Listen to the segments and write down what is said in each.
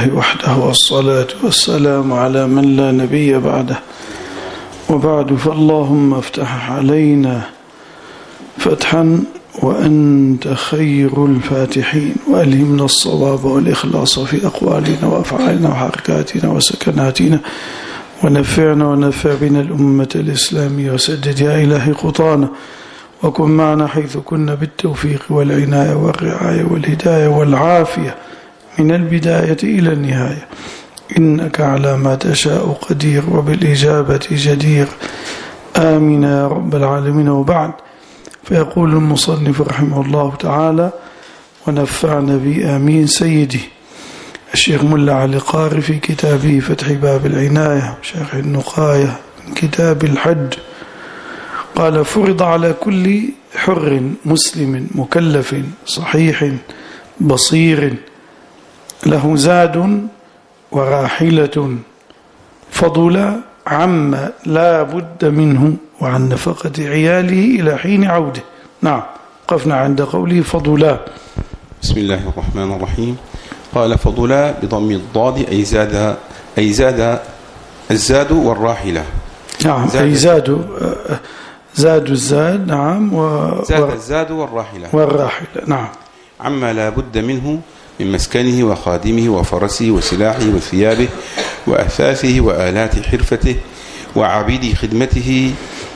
وحده والصلاة والسلام على من لا نبي بعده وبعد فاللهم افتح علينا فتحا وأنت خير الفاتحين وألهمنا الصواب والإخلاص في أقوالنا وأفعالنا وحركاتنا وسكناتنا ونفعنا ونفع بنا الأمة الإسلامية وسدد يا إلهي خطانا وكن معنا حيث كنا بالتوفيق والعناية والرعاية والهداية والعافية من البداية إلى النهاية إنك على ما تشاء قدير وبالإجابة جدير آمين يا رب العالمين. وبعد فيقول المصنف رحمه الله تعالى ونفعنا بآمين سيدي الشيخ ملا علي قاري في كتابه فتح باب العناية شرح النقاية من كتاب الحج قال فرض على كل حر مسلم مكلف صحيح بصير له زاد وراحلة فضل عما لا بد منه وعن نفقة عياله إلى حين عوده. نعم قفنا عند قوله فضلا. بسم الله الرحمن الرحيم. قال فضلا بضم الضاد أي زاد الزاد والراحلة. نعم أي زاد الزاد. نعم زاد الزاد والراحلة نعم عما لا بد منه من مسكنه وخادمه وفرسه وسلاحه وثيابه وأثاثه وآلات حرفته وعبيد خدمته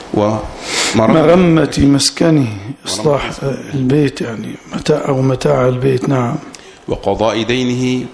ومرمة مسكنه إصلاح البيت يعني متاع البيت. نعم وقضاء دينه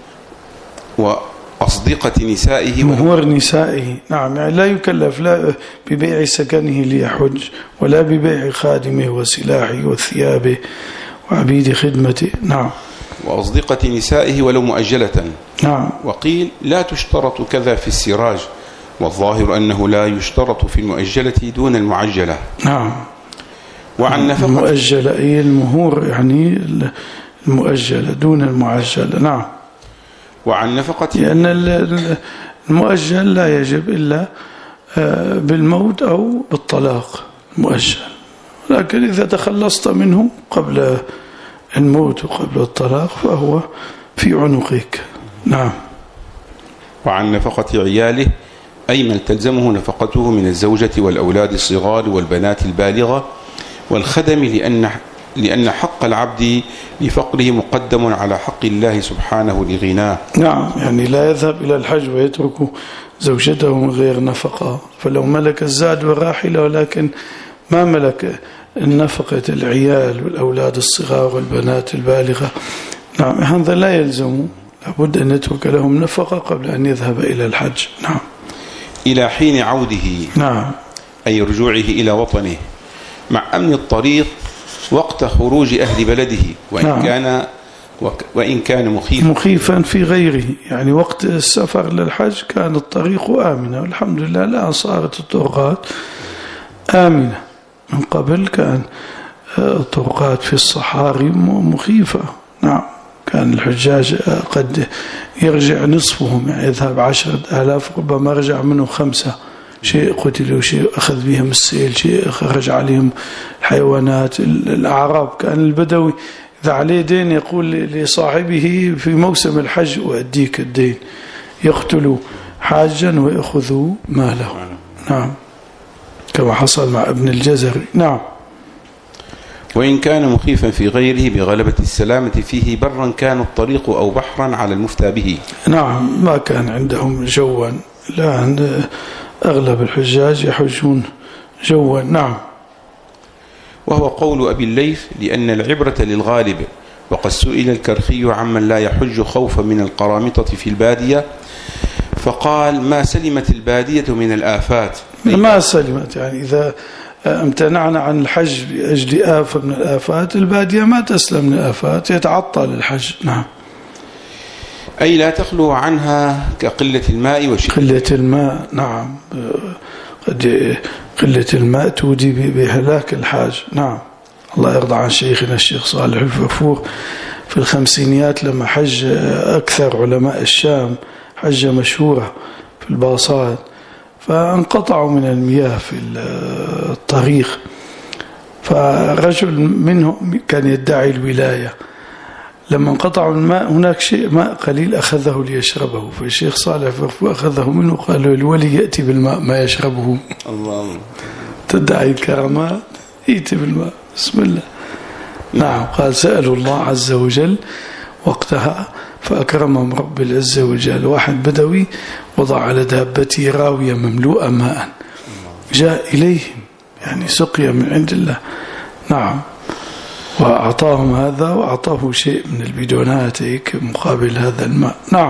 وأصدقة نسائه مهور نسائه. نعم يعني لا يكلف لا ببيع سكنه ليحج ولا ببيع خادمه وسلاحه وثيابه وعبيد خدمته. نعم وأصدقة نسائه ولو مؤجلة. نعم وقيل لا تشترط كذا في السراج والظاهر أنه لا يشترط في المؤجلة دون المعجلة. نعم وعن نفقة المؤجلة أي المهور يعني المؤجلة دون المعجلة. نعم وعن نفقة لأن المؤجل لا يجب إلا بالموت أو بالطلاق المؤجل لكن إذا تخلصت منه قبل الموت وقبل الطلاق فهو في عنقك. نعم. وعن نفقة عياله أي من تلزمه نفقته من الزوجة والأولاد الصغار والبنات البالغة والخدم لأن حق العبد لفقره مقدم على حق الله سبحانه لغناه. نعم يعني لا يذهب إلى الحج ويترك زوجته من غير نفقة فلو ملك الزاد والراحلة ولكن ما ملك النفقة العيال والأولاد الصغار والبنات البالغة نعم هذا لا يلزم لابد أن يترك لهم نفقة قبل أن يذهب إلى الحج. نعم إلى حين عوده. نعم أي رجوعه إلى وطنه مع أمن الطريق وقت خروج أهل بلده وإن كان مخيفا في غيره يعني وقت السفر للحج كان الطريق آمنة والحمد لله الآن صارت الطرقات آمنة. من قبل كان الطرقات في الصحاري مخيفة. نعم كان الحجاج قد يرجع نصفهم يعني يذهب 10,000 ربما رجع منه 5 شيء قتلوا شيء أخذ بهم السيل شيء خرج عليهم الحيوانات. الأعراب كان البدوي إذا عليه دين يقول لصاحبه في موسم الحج وأديك الدين يقتلوا حاجا ويأخذوا ماله. نعم كما حصل مع ابن الجزري. نعم. وإن كان مخيفا في غيره بغلبة السلامة فيه برا كان الطريق أو بحرا على المفتى به. نعم ما كان عندهم جوا لا عند أغلب الحجاج يحجون جوا. نعم. وهو قول أبي الليث لأن العبرة للغالب وقد سئل الكرخي عمن لا يحج خوفا من القرامطة في البادية فقال ما سلمت البادية من الآفات. ما سلمت يعني إذا امتنعنا عن الحج لأجل آفة من الآفات البادية ما تسلم من الآفات يتعطل الحج. نعم أي لا تخلو عنها كقلة الماء وشدة قلة الماء. نعم قد قلة الماء تودي بهلاك الحاج. نعم الله يرضى عن شيخنا الشيخ صالح الفرفور في الخمسينيات لما حج أكثر علماء الشام حجة مشهورة في الباصات فانقطعوا من المياه في الطريق فرجل منهم كان يدعي الولاية لما انقطعوا الماء هناك شيء ماء قليل أخذه ليشربه، فالشيخ صالح فخفو أخذه منه قال له الولي يأتي بالماء ما يشربه. الله تدعي الكرامات، يأتي بالماء بسم الله. نعم قال سألوا الله عز وجل وقتها فأكرمهم رب العزة والجلال. واحد بدوي وضع على دابته راوية مملوءة ماء، جاء إليهم يعني سقيا من عند الله. نعم وأعطاهم هذا وأعطاه شيء من البدونات هيك مقابل هذا الماء. نعم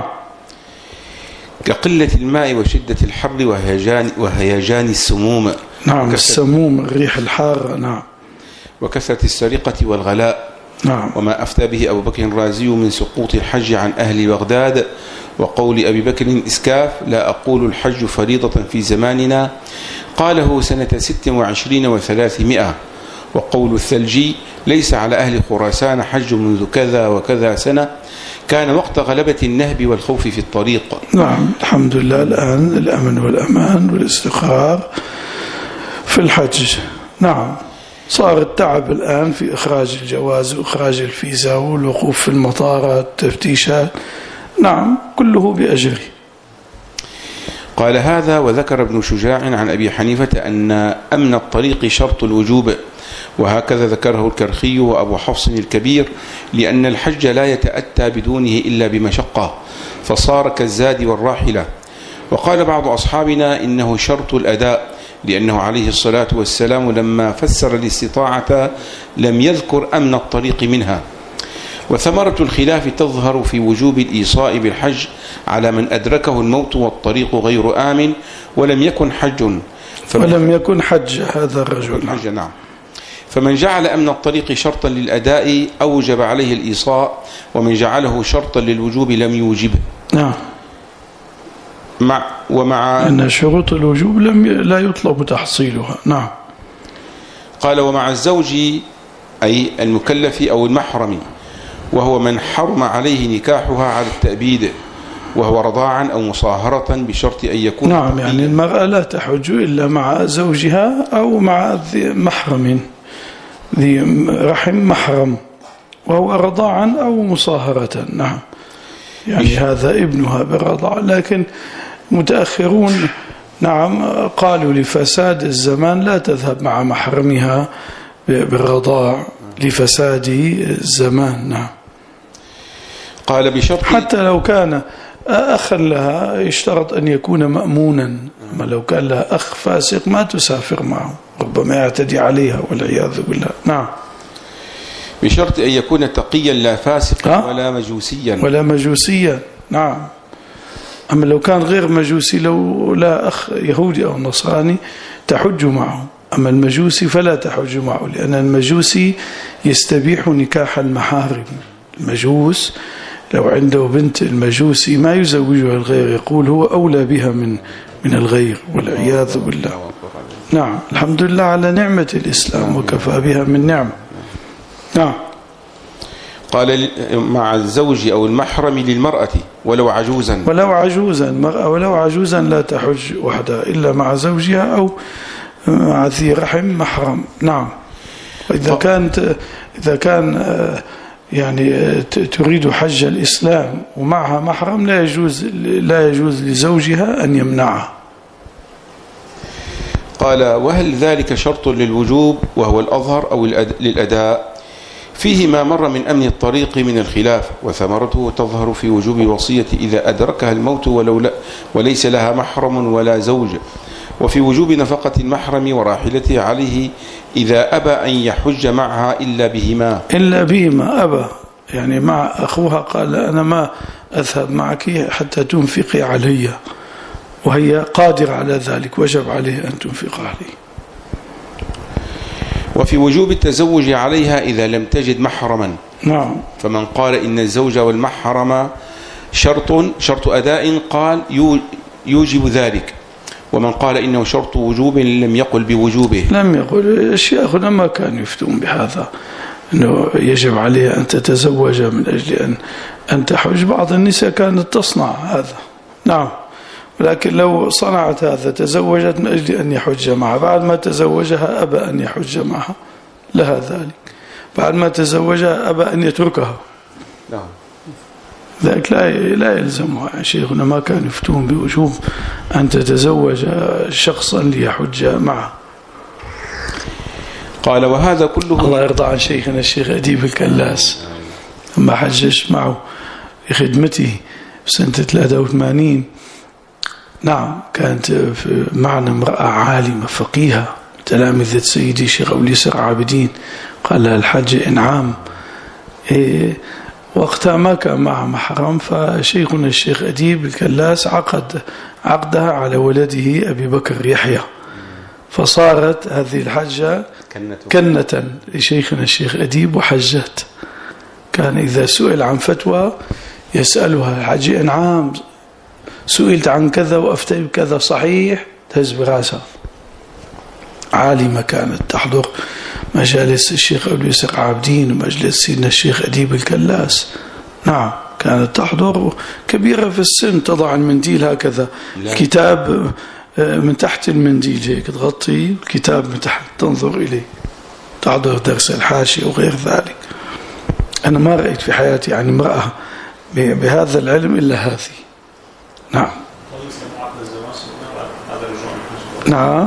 كقلة الماء وشدة الحر وهيجان السموم. نعم السموم الريح الحارة. نعم وكثرة السرقة والغلاء. نعم وما أفتى به أبو بكر الرازي من سقوط الحج عن أهل بغداد، وقول أبي بكر إسكاف لا أقول الحج فريضة في زماننا، قاله سنة 26 و300. وقول الثلجي ليس على أهل خراسان حج منذ كذا وكذا سنة، كان وقت غلبة النهب والخوف في الطريق. نعم الحمد لله الآن الأمن والأمان والاستقرار في الحج. نعم صار التعب الآن في إخراج الجواز وإخراج الفيزا والوقوف في المطارات التفتيشات. نعم كله بأجره. قال هذا وذكر ابن شجاع عن أبي حنيفة أن أمن الطريق شرط الوجوب، وهكذا ذكره الكرخي وأبو حفص الكبير، لأن الحج لا يتأتى بدونه إلا بمشقة، فصار كالزاد والراحلة. وقال بعض أصحابنا إنه شرط الأداء، لأنه عليه الصلاة والسلام لما فسر الاستطاعة لم يذكر أمن الطريق منها. وثمرة الخلاف تظهر في وجوب الإيصاء بالحج على من أدركه الموت والطريق غير آمن ولم يكن حج هذا الرجل. نعم. فمن جعل أمن الطريق شرطا للأداء أوجب عليه الإيصاء، ومن جعله شرطا للوجوب لم يوجبه. نعم ومع أن شروط الوجوب لا يطلب تحصيلها. نعم قال ومع الزوج أي المكلف أو المحرم، وهو من حرم عليه نكاحها على التأبيد، وهو رضاعا أو مصاهرة بشرط أن يكون. نعم يعني المرأة لا تحج إلا مع زوجها أو مع محرم ذي رحم محرم، وهو رضاعا أو مصاهرة. نعم يعني هذا ابنها بالرضاع. لكن متأخرون نعم قالوا لفساد الزمان لا تذهب مع محرمها بالرضاع لفساد الزمان. نعم قال بشرط حتى لو كان أخا لها يشترط أن يكون مأمونا، أما لو كان لها أخ فاسق ما تسافر معه، ربما يعتدي عليها والعياذ بالله. نعم بشرط أن يكون تقيا لا فاسقا ولا مجوسيا. نعم أما لو كان غير مجوسي، لو لا أخ يهودي أو نصراني تحج معه، أما المجوسي فلا تحج معه، لأن المجوسي يستبيح نكاح المحارم. المجوس لو عنده بنت المجوسي ما يزوجها الغير، يقول هو أولى بها من الغير والعياذ بالله. نعم الحمد لله على نعمة الإسلام وكفى بها من نعمة. نعم قال مع الزوج أو المحرم للمرأة ولو عجوزا المرأة ولو عجوزا لا تحج وحدها إلا مع زوجها أو مع ذي رحم محرم. نعم إذا كان يعني تريد حج الإسلام ومعها محرم لا يجوز لزوجها أن يمنعها. قال وهل ذلك شرط للوجوب وهو الأظهر أو للأداء؟ فيه ما مر من أمن الطريق من الخلاف، وثمرته تظهر في وجوب الوصية إذا أدركها الموت وليس لها محرم ولا زوج، وفي وجوب نفقة المحرم وراحلته عليه إذا أبى أن يحج معها إلا بهما أبى، يعني مع أخوها قال أنا ما أذهب معك حتى تنفقي علي، وهي قادرة على ذلك وجب عليه أن تنفق عليه. وفي وجوب التزوج عليها إذا لم تجد محرما. نعم. فمن قال إن الزوج والمحرم شرط أداء قال يوجب ذلك، ومن قال إنه شرط وجوب لم يقل بوجوبه. لم يقل. الشيخنا ما كانوا يفتون بهذا أنه يجب عليها أن تتزوج من أجل أن تحج. بعض النساء كانت تصنع هذا. نعم. ولكن لو صنعت هذا تزوجت من أجل أن يحج معها، بعد ما تزوجها أبى أن يحج معها لها ذلك، بعد ما تزوجها أبى أن يتركها. ذلك لا يلزمها شيخنا، ما كانوا يفتون بوجوب أن تتزوج شخصا ليحج معه. قال وهذا كله. الله يرضى عن شيخنا الشيخ أديب الكلاس لما حججت معه لخدمته سنة 83. نعم، كانت معنا امرأة عالمة فقيهة تلامذة سيدي شيخ أبو اليسر عابدين، قال لها الحج إنعام. وقتها ما كان معها محرم، فشيخنا الشيخ أديب الكلاس عقد عقدها على ولده أبي بكر يحيى، فصارت هذه الحجة كنة لشيخنا الشيخ أديب وحجت. كان إذا سئل عن فتوى يسألها حج إنعام، سئلت عن كذا وأفتي بكذا صحيح، تهز براسها. عالمة كانت تحضر مجالس الشيخ أبو اليسر عابدين ومجلس سيدنا الشيخ أديب الكلاس. نعم، كانت تحضر، كبيرة في السن، تضع المنديل هكذا، الكتاب من تحت المنديل هيك تغطي الكتاب من تحت تنظر إليه، تحضر درس الحاشية وغير ذلك. أنا ما رأيت في حياتي يعني امرأة بهذا العلم إلا هذه. نعم. نعم،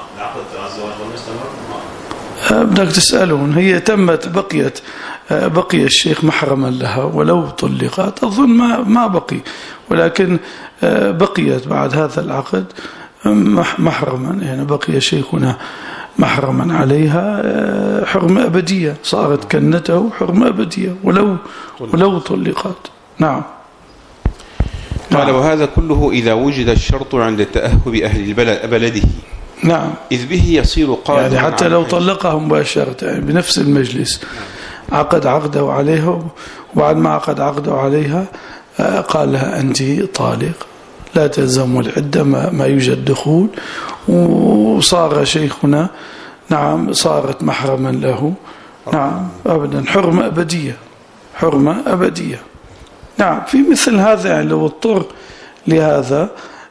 بدك تسألون. هي تمت، بقي الشيخ محرما لها ولو طلقت، أظن ما بقي، ولكن بقيت بعد هذا العقد محرما، يعني بقي شيخنا محرما عليها حرمة أبدية، صارت كنته حرمة أبدية ولو طلقت. نعم. قال وهذا كله إذا وجد الشرط عند تأهب أهل بلده. نعم، إذ به يصير قادرا، يعني حتى لو طلقها مباشرة يعني بنفس المجلس، عقد عقده عليها، وبعد ما عقد عقده عليها قال لها أنت طالق، لا تلزم العدة ما يوجد دخول، وصار شيخنا نعم صارت محرما له. نعم، أبدا حرمة أبدية، حرمة أبدية. نعم، في مثل هذا يعني لو اضطر لهذا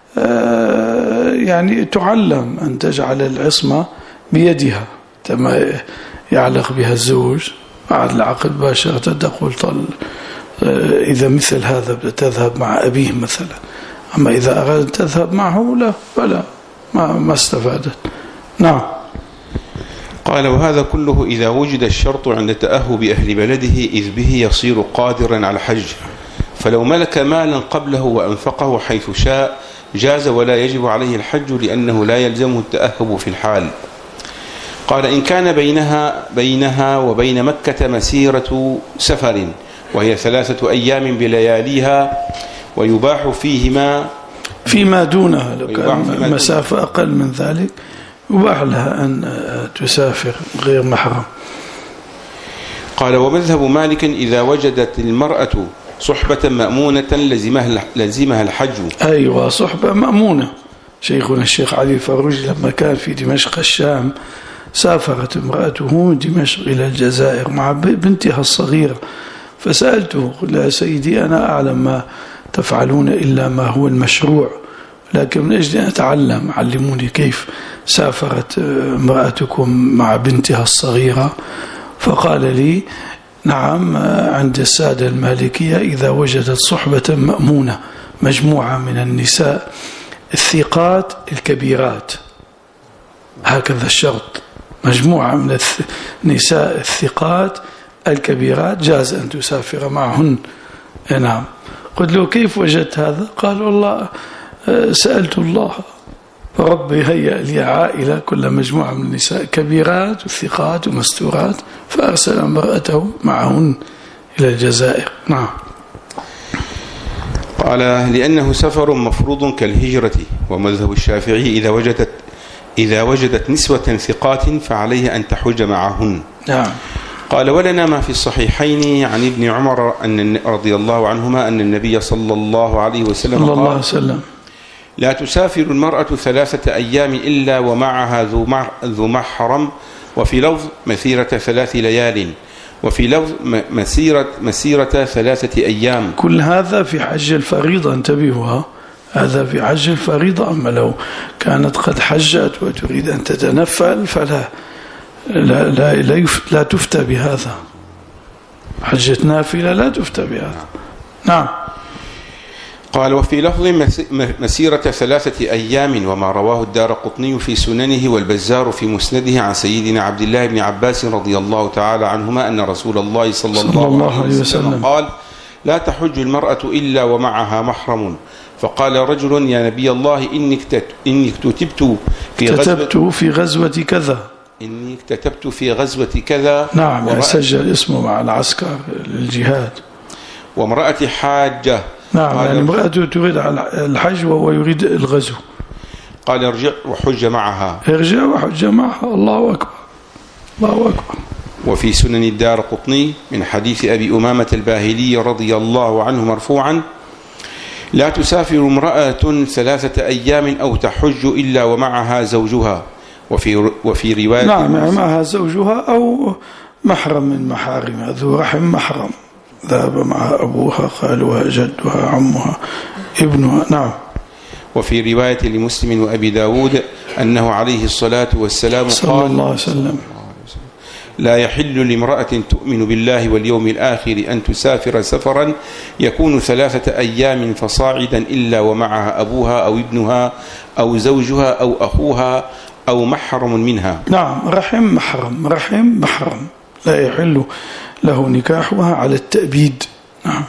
يعني تعلم أن تجعل العصمة بيدها كما يعلق بها الزوج بعد العقد باشرة، تقول إذا مثل هذا تذهب مع أبيه مثلا، أما إذا أرادت تذهب معه لا، فلا، ما استفادت. نعم. قال وهذا كله إذا وجد الشرط عند تأهب أهل بلده إذ به يصير قادرا على الحج، فلو ملك مالا قبله وأنفقه حيث شاء جاز ولا يجب عليه الحج، لأنه لا يلزمه التأهب في الحال. قال إن كان بينها وبين مكة مسيرة سفر وهي 3 أيام بلياليها، ويباح فيما دونها، لو كان مسافة أقل من ذلك يباح لها أن تسافر غير محرم. قال ومذهب مالك إذا وجدت المرأة صحبة مأمونة لزمها الحج. أيوة، صحبة مأمونة. شيخنا الشيخ علي الفاروجي لما كان في دمشق الشام سافرت امرأته من دمشق إلى الجزائر مع بنتها الصغيرة، فسألته قل يا سيدي أنا أعلم ما تفعلون إلا ما هو المشروع، لكن من أجل أن أتعلم علموني كيف سافرت امرأتكم مع بنتها الصغيرة. فقال لي نعم، عند السادة المالكية إذا وجدت صحبة مأمونة، مجموعة من النساء الثقات الكبيرات، هكذا الشرط، مجموعة من النساء الثقات الكبيرات جاز أن تسافر معهن. نعم. قلت له كيف وجدت هذا؟ قال والله سألت الله فربي هيأ لي عائلة كل مجموعة من النساء كبيرات وثقات ومستورات، فأرسل امرأته معهن إلى الجزائر. نعم. قال لأنه سفر مفروض كالهجرة، ومذهب الشافعي إذا وجدت نسوة ثقات فعليه أن تحج معهن. نعم. قال ولنا ما في الصحيحين عن ابن عمر رضي الله عنهما أن النبي صلى الله عليه وسلم قال لا تسافر المرأة 3 أيام إلا ومعها ذو محرم، وفي لفظ مسيرة 3 ليال، وفي لفظ مسيرة 3 أيام. كل هذا في حج الفريضة، انتبهوا، هذا في حج الفريضة. أما لو كانت قد حجت وتريد أن تتنفل فلا لا تفتى بهذا. حجة نافلة لا تفتى بها. نعم. قال وفي لفظ مسيرة 3 أيام، وما رواه الدارقطني في سننه والبزار في مسنده عن سيدنا عبد الله بن عباس رضي الله تعالى عنهما أن رسول الله صلى الله عليه وسلم قال لا تحج المرأة إلا ومعها محرم. فقال رجل يا نبي الله إني كتبت في غزوة كذا. إني كتبت في غزوة كذا. نعم، يسجل اسمه مع العسكر للجهاد. وامرأة حاجة. نعم، يعني امرأته تريد الحج وهو يريد الغزو. قال ارجع وحج معها. ارجع وحج معها. الله أكبر، الله أكبر. وفي سنن الدارقطني من حديث أبي أمامة الباهلي رضي الله عنه مرفوعا لا تسافر امرأة 3 أيام أو تحج إلا ومعها زوجها. وفي رواية نعم، يعني معها زوجها أو محرم من محارمها، ذو رحم محرم ذهب معها أبوها، خالها، جدها، عمها، ابنها. نعم. وفي رواية لمسلم وأبي داود أنه عليه الصلاة والسلام صلى الله عليه وسلم لا يحل لامرأة تؤمن بالله واليوم الآخر أن تسافر سفرا يكون 3 أيام فصاعدا إلا ومعها أبوها أو ابنها أو زوجها أو أخوها أو محرم منها. نعم، رحم محرم، رحم محرم لا يحل له نكاحها على التأبيد. نعم.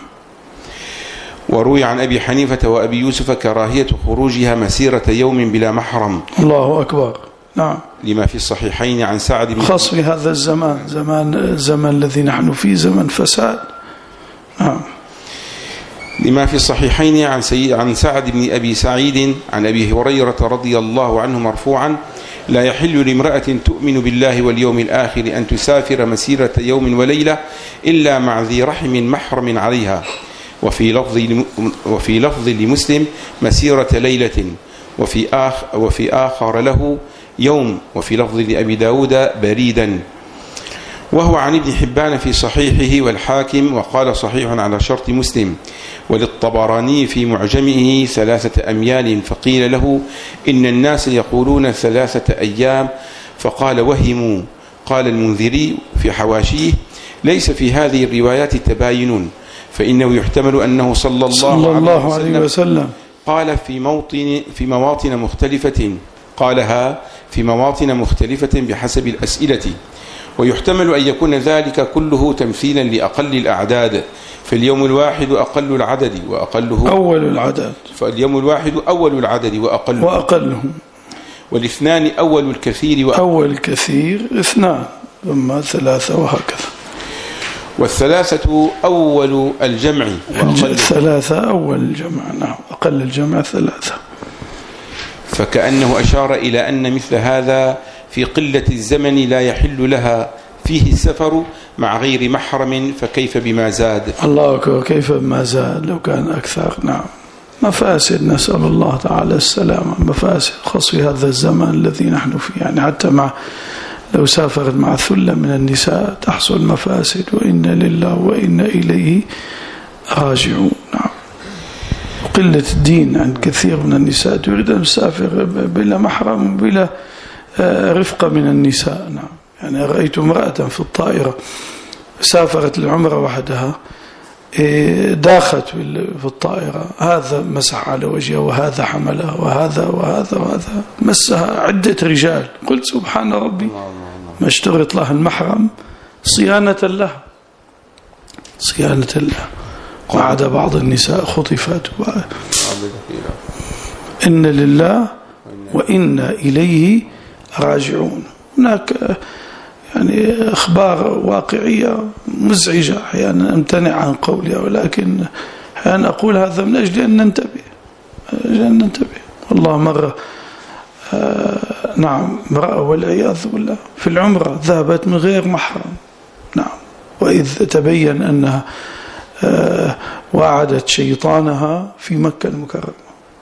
وروي عن أبي حنيفة وأبي يوسف كراهية خروجها مسيرة يوم بلا محرم. الله أكبر. نعم. لما في الصحيحين عن سعد بن خاص في هذا الزمان الذي نحن فيه زمن فساد. نعم. لما في الصحيحين عن سعد بن أبي سعيد عن أبي هريرة رضي الله عنه مرفوعا لا يحل لامرأة تؤمن بالله واليوم الآخر أن تسافر مسيرة يوم وليلة إلا مع ذي رحم محرم عليها. وفي لفظ لمسلم مسيرة ليلة، وفي آخر له يوم، وفي لفظ لأبي داود بريدا. وهو عن ابن حبان في صحيحه والحاكم وقال صحيح على شرط مسلم. وللطبراني في معجمه 3 أميال، فقيل له إن الناس يقولون 3 أيام فقال وهموا. قال المنذري في حواشيه ليس في هذه الروايات تباين، فإنه يحتمل أنه صلى الله عليه وسلم قال في مواطن مختلفة، قالها في مواطن مختلفة بحسب الأسئلة، ويحتمل أن يكون ذلك كله تمثيلا لأقل الأعداد، فاليوم الواحد أقل العدد وأقله أول العدد، فاليوم الواحد أول العدد وأقله، والاثنان أول الكثير أول الكثير 2 ثم 3 وهكذا. والثلاثة أول الجمع 3 أول الجمع. نعم، أقل الجمع 3. فكأنه أشار إلى أن مثل هذا في قلة الزمن لا يحل لها فيه السفر مع غير محرم، فكيف بما زاد. الله أكبر، كيف بما زاد لو كان أكثر. نعم، مفاسد، نسأل الله تعالى السلامة، مفاسد خاص في هذا الزمان الذي نحن فيه. يعني حتى لو سافرت مع ثلة من النساء تحصل مفاسد، وإنا لله وإنا إليه راجعون. نعم. قلة الدين عند كثير من النساء، تريد أن تسافر بلا محرم بلا رفقة من النساء. نعم. يعني رأيت امرأة في الطائرة سافرت للعمرة وحدها، داخت في الطائرة، هذا مسح على وجهها وهذا حملها وهذا وهذا وهذا، مسها عدة رجال. قلت سبحان ربي، ما اشترط لها المحرم صيانة لها، صيانة لها. وعد بعض النساء خطفت. إن لله وإنا إليه راجعون. هناك يعني أخبار واقعية مزعجة، أحيانا أمتنع عن قولها، ولكن أحيانا أقول هذا من أجل أن ننتبه. والله مرة نعم امرأة والعياذ بالله في العمرة ذهبت من غير محرم. نعم. وإذ تبين أنها وعدت شيطانها في مكة المكرمة.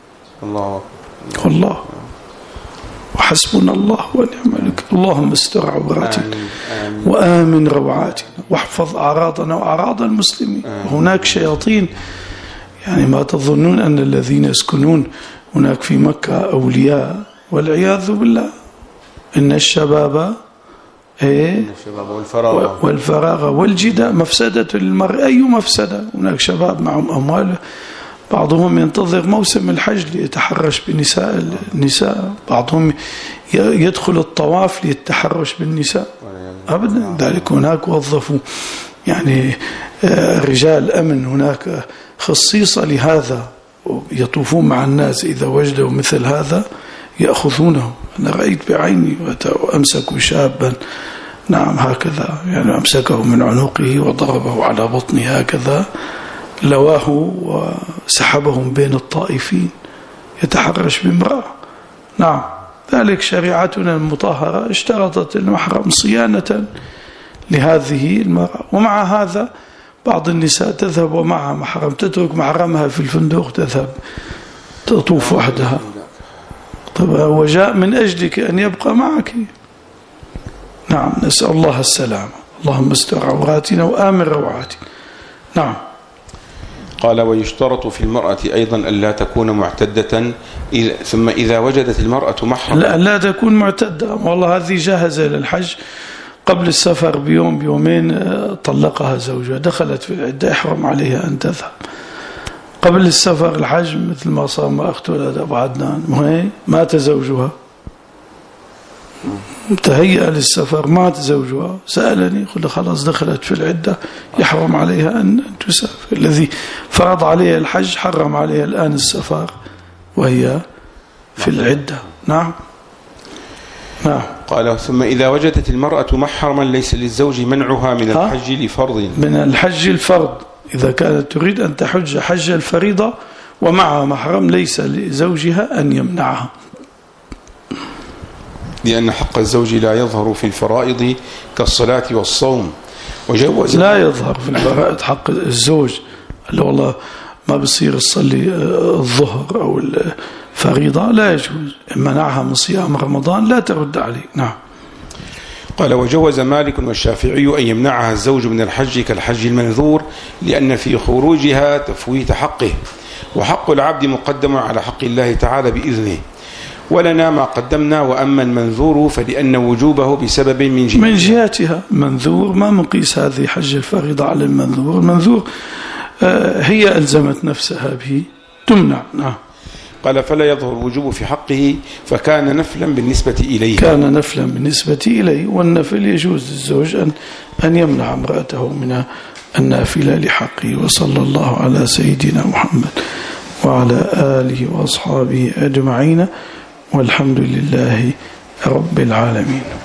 الله وحسبنا الله ونعم الوكيل. اللهم استر عوراتنا وآمن روعاتنا واحفظ أعراضنا وأعراض المسلمين. هناك شياطين، يعني ما تظنون أن الذين يسكنون هناك في مكة أولياء، والعياذ بالله. إن الشباب والفراغ والجداء مفسدة للمرء. أي مفسدة؟ هناك شباب معهم أموال، بعضهم ينتظر موسم الحج ليتحرش بنساء النساء، بعضهم يدخل الطواف ليتحرش بالنساء أبدا. ذلك هناك وظفوا يعني رجال أمن هناك خصيصة لهذا، يطوفون مع الناس، إذا وجدوا مثل هذا يأخذونه. أنا رأيت بعيني وأمسكوا شابا، نعم هكذا، يعني أمسكه من عنقه وضربه على بطنه هكذا، لواه وسحبهم بين الطائفين يتحرش بامرأة. نعم، ذلك شريعتنا المطهرة اشترطت المحرم صيانة لهذه المرأة. ومع هذا بعض النساء تذهب ومعها محرم، تترك محرمها في الفندق تذهب تطوف وحدها. طبعا وجاء من أجلك أن يبقى معك. نعم، نسأل الله السلامة. اللهم استر عوراتنا وآمن روعاتنا. نعم. قال: ويشترط في المرأة أيضا ألا تكون معتدة، ثم إذا وجدت المرأة محرم لا تكون معتدة. والله هذه جاهزة للحج، قبل السفر بيوم بيومين طلقها زوجها، دخلت في العدة، يحرم عليها أن تذهب. قبل السفر الحج مثل ما صار مع أختها أبو عدنان، مات زوجها، تهيأ للسفر، مات زوجها، سألني، قلت خلاص دخلت في العدة، يحرم عليها أن تسافر. الذي فرض عليها الحج حرم عليها الآن السفر وهي في العدة. نعم. قال: ثم إذا وجدت المرأة محرما ليس للزوج منعها من الحج لفرض. من الحج الفرض، إذا كانت تريد أن تحج حج الفريضة ومعها محرم ليس لزوجها أن يمنعها، لأن حق الزوج لا يظهر في الفرائض كالصلاة والصوم. وجوز لا يظهر في الفرائض حق الزوج، اللي والله ما بصير تصلي الظهر أو الفريضة لا يجوز، منعها من صيام رمضان لا ترد عليه. نعم. قال: وجوز مالك والشافعي أن يمنعها الزوج من الحج كالحج المنذور، لأن في خروجها تفويت حقه، وحق العبد مقدم على حق الله تعالى بإذنه، ولنا ما قدمنا. وأما المنذور فلأن وجوبه بسبب من جهتها. منذور ما مقيس هذه حج الفريضة على المنذور. المنذور هي ألزمت نفسها به، تمنع. نعم. قال: فلا يظهر الوجوب في حقه، فكان نفلا بالنسبة إليه. كان نفلا بالنسبة إليه، والنفل يجوز للزوج أن يمنع امرأته من النافلة لحقه. وصلى الله على سيدنا محمد وعلى آله وأصحابه أجمعين، والحمد لله رب العالمين.